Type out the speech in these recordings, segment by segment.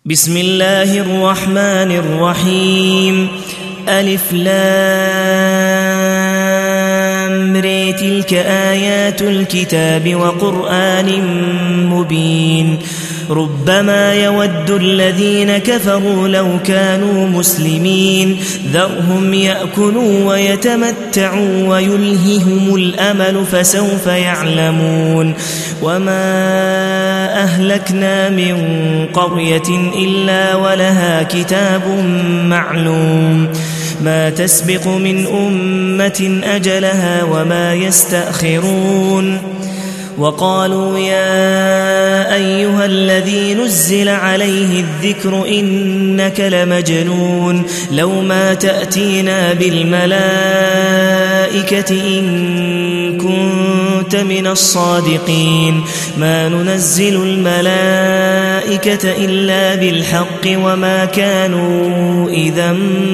بسم الله الرحمن الرحيم ألف لام ر تلك آيات الكتاب وقرآن مبين ربما يود الذين كفروا لو كانوا مسلمين ذرهم يأكلوا ويتمتعوا ويلههم الأمل فسوف يعلمون وما أهلكنا من قرية إلا ولها كتاب معلوم ما تسبق من أمة أجلها وما يستأخرون وقالوا يا أيها الذي نزل عليه الذكر إنك لمجنون لو ما تأتينا بالملائكة إن كنت من الصادقين ما ننزل الملائكة إلا بالحق وما كانوا إذا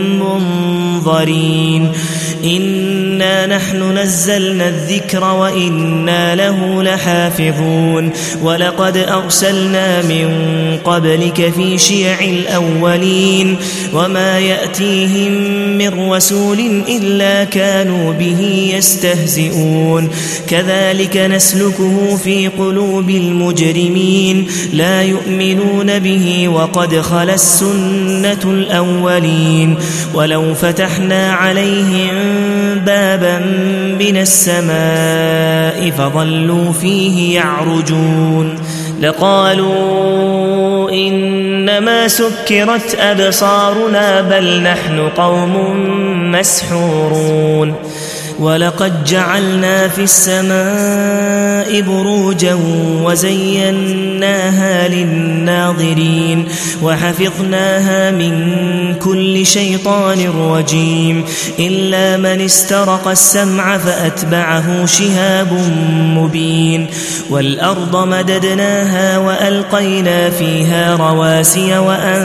منظرين إنا نحن نزلنا الذكر وإنا له لحافظون ولقد أرسلنا من قبلك في شيع الأولين وما يأتيهم من رسول إلا كانوا به يستهزئون كذلك نسلكه في قلوب المجرمين لا يؤمنون به وقد خلت السنة الأولين ولو فتحنا عليهم بابا من السماء فظلوا فيه يعرجون لقالوا إنما سكرت أبصارنا بل نحن قوم مسحورون ولقد جعلنا في السماء بروجا وزيناها للناظرين وحفظناها من كل شيطان رجيم إلا من استرق السمع فأتبعه شهاب مبين والأرض مددناها وألقينا فيها رواسي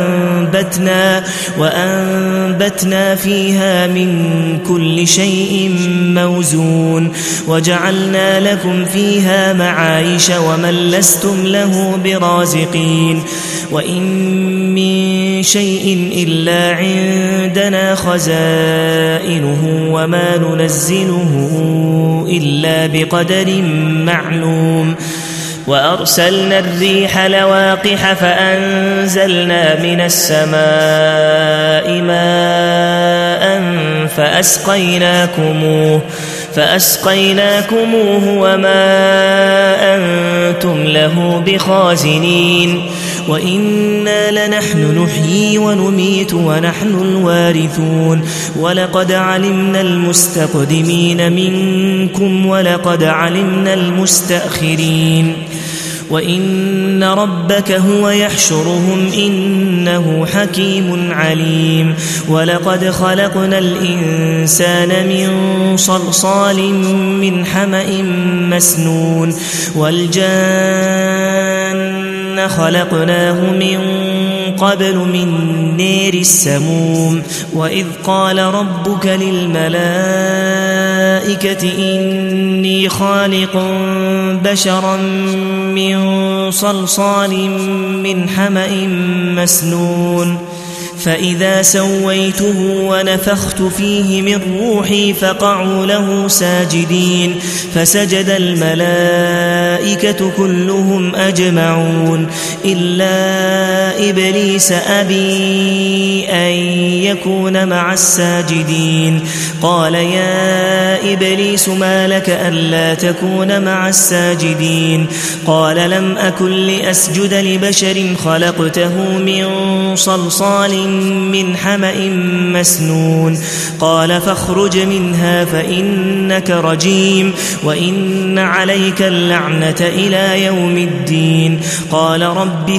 وأنبتنا فيها من كل شيء موزون وجعلنا لكم فيها معايش ومن لستم له برازقين وإن من شيء إلا عندنا خزائنه وما ننزله إلا بقدر معلوم وأرسلنا الريح لواقح فأنزلنا من السماء ماء فأسقيناكموه وما أنتم له بخازنين وإنا لنحن نحيي ونميت ونحن الوارثون ولقد علمنا المستقدمين منكم ولقد علمنا المستأخرين وإن ربك هو يحشرهم إنه حكيم عليم ولقد خلقنا الإنسان من صلصال من حمأ مسنون والجان خلقناه من قبل من نير السموم وإذ قال ربك للملائكة إني خالق بشرا من صلصال من حمأ مسنون فإذا سويته ونفخت فيه من روحي فقعوا له ساجدين فسجد الملائكة كلهم أجمعون إلا إبليس أبي أن يكون مع الساجدين قال يا إبليس ما لك ألا تكون مع الساجدين قال لم أكن لأسجد لبشر خلقته من صلصال من حمأ مسنون قال فاخرج منها فإنك رجيم وإن عليك اللعنة إلى يوم الدين قال رب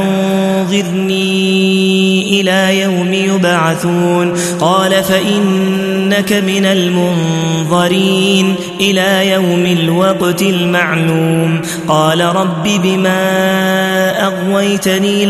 فأنظرني إلى يوم يبعثون قال فإنك من المنظرين إلى يوم الوقت المعلوم قال رب بما أغويتني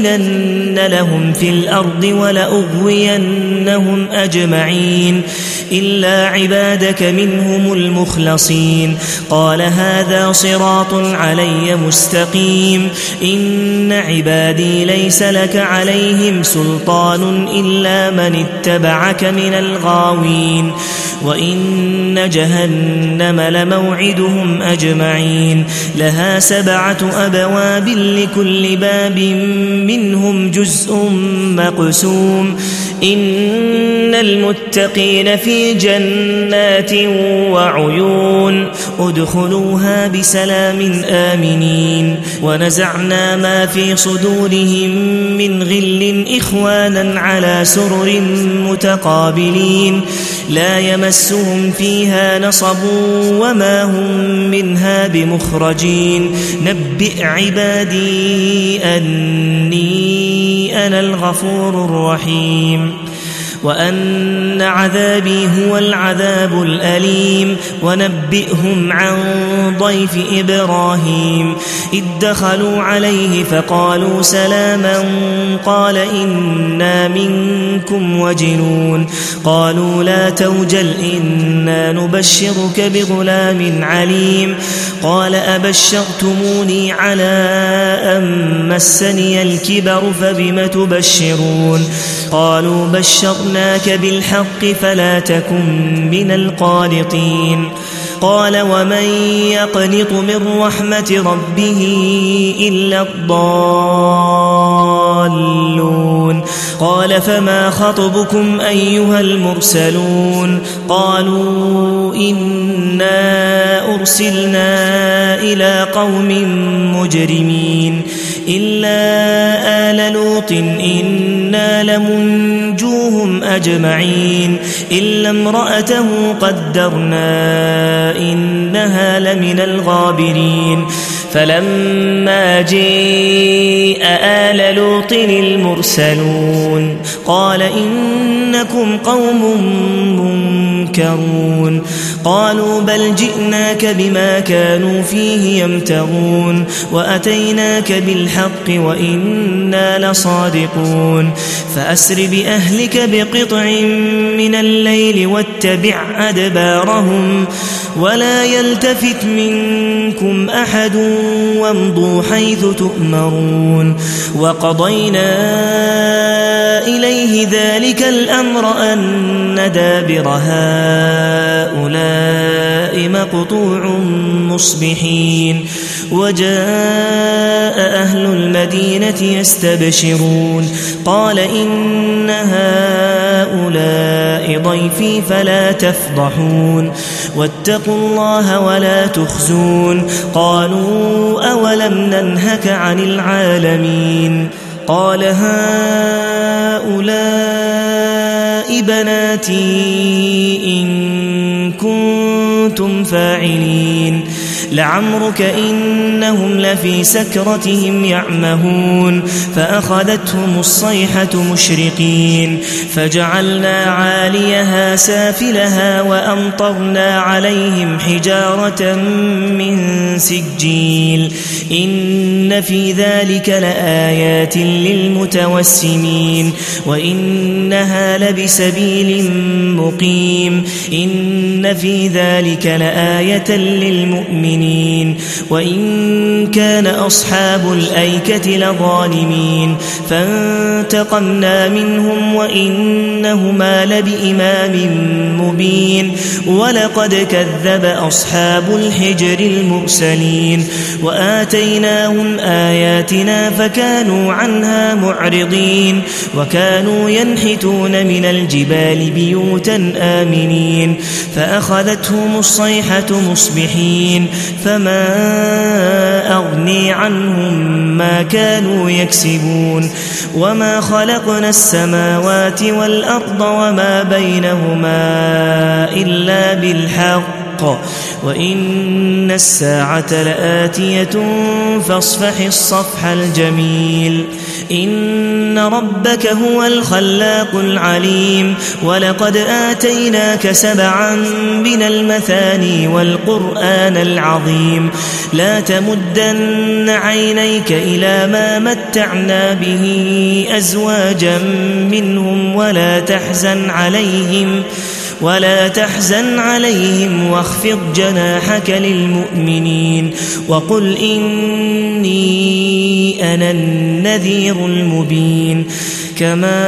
لأزينن لهم في الأرض ولأغوينهم أجمعين إلا عبادك منهم المخلصين قال هذا صراط علي مستقيم إن عبادي ليس لك عليهم سلطان إلا من اتبعك من الغاوين وإن جهنم لموعدهم أجمعين لها 7 أبواب لكل باب منهم جزء مقسوم إن المتقين في جنات وعيون ادخلوها بسلام آمنين ونزعنا ما في صدورهم من غل إخوانا على سرر متقابلين لا يمسهم فيها نصب وما هم منها بمخرجين نبئ عبادي أني أنا الغفور الرحيم وأن عذابي هو العذاب الأليم ونبئهم عن ضيف إبراهيم إذ دخلوا عليه فقالوا سلاما قال إنا منكم وجلون قالوا لا توجل إنا نبشرك بغلام عليم قال أبشرتموني على أن مسني الكبر فبم تبشرون قالوا بشرناك بالحق فلا تكن من القانطين قال ومن يقنط من رحمة ربه إلا الضالون قال فما خطبكم أيها المرسلون قالوا إنا أرسلنا إلى قوم مجرمين إلا آل لوط إنا لمنجوهم أجمعين إلا امرأته قدرنا إنها لمن الغابرين فلما جاء آل لوط المرسلون قال إنكم قوم منكرون قالوا بل جئناك بما كانوا فيه يمترون وأتيناك بالحق وإنا لصادقون فأسر بأهلك بقطع من الليل واتبع أدبارهم ولا يلتفت منكم أحد وامضوا حيث تؤمرون وقضينا إليه ذلك الأمر أن دابر هؤلاء مقطوع مصبحين وجاء أهل المدينة يستبشرون قال إن هؤلاء ضيفي فلا تفضحون واتقوا الله ولا تخزون قالوا أولم ننهك عن العالمين قال هؤلاء بناتي إن كنتم فاعلين لعمرك إنهم لفي سكرتهم يعمهون فأخذتهم الصيحة مشرقين فجعلنا عاليها سافلها وأمطرنا عليهم حجارة من سجيل إن في ذلك لآيات للمتوسمين وإنها لبسبيل مقيم إن في ذلك لآية للمؤمنين وإن كان أصحاب الأيكة لظالمين فانتقمنا منهم وإنهما لبإمام مبين ولقد كذب أصحاب الحجر المرسلين وآتيناهم آياتنا فكانوا عنها معرضين وكانوا ينحتون من الجبال بيوتا آمنين فأخذتهم الصيحة مصبحين فما أغني عنهم ما كانوا يكسبون وما خلقنا السماوات والأرض وما بينهما إلا بالحق وإن الساعة لآتية فاصفح الصفح الجميل إن ربك هو الخلاق العليم ولقد آتيناك 7 من المثاني والقرآن العظيم لا تمدن عينيك إلى ما متعنا به أزواجا منهم ولا تحزن عليهم واخفض جناحك للمؤمنين وقل إني أنا النذير المبين كما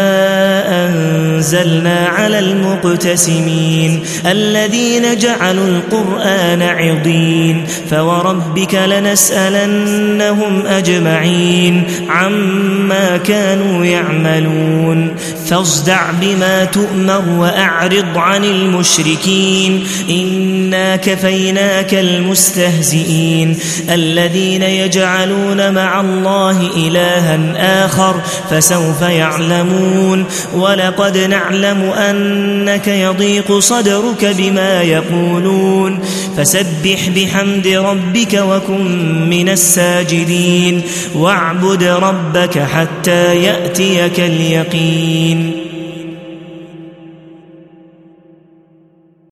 أنزلنا على المقتسمين الذين جعلوا القرآن عضين فوربك لنسألنهم أجمعين عما كانوا يعملون فاصدع بما تؤمر وأعرض عن المشركين إنا كفيناك المستهزئين الذين يجعلون مع الله إلها آخر فسوف يعلمون ولقد نعلم أنك يضيق صدرك بما يقولون فسبح بحمد ربك وكن من الساجدين واعبد ربك حتى يأتيك اليقين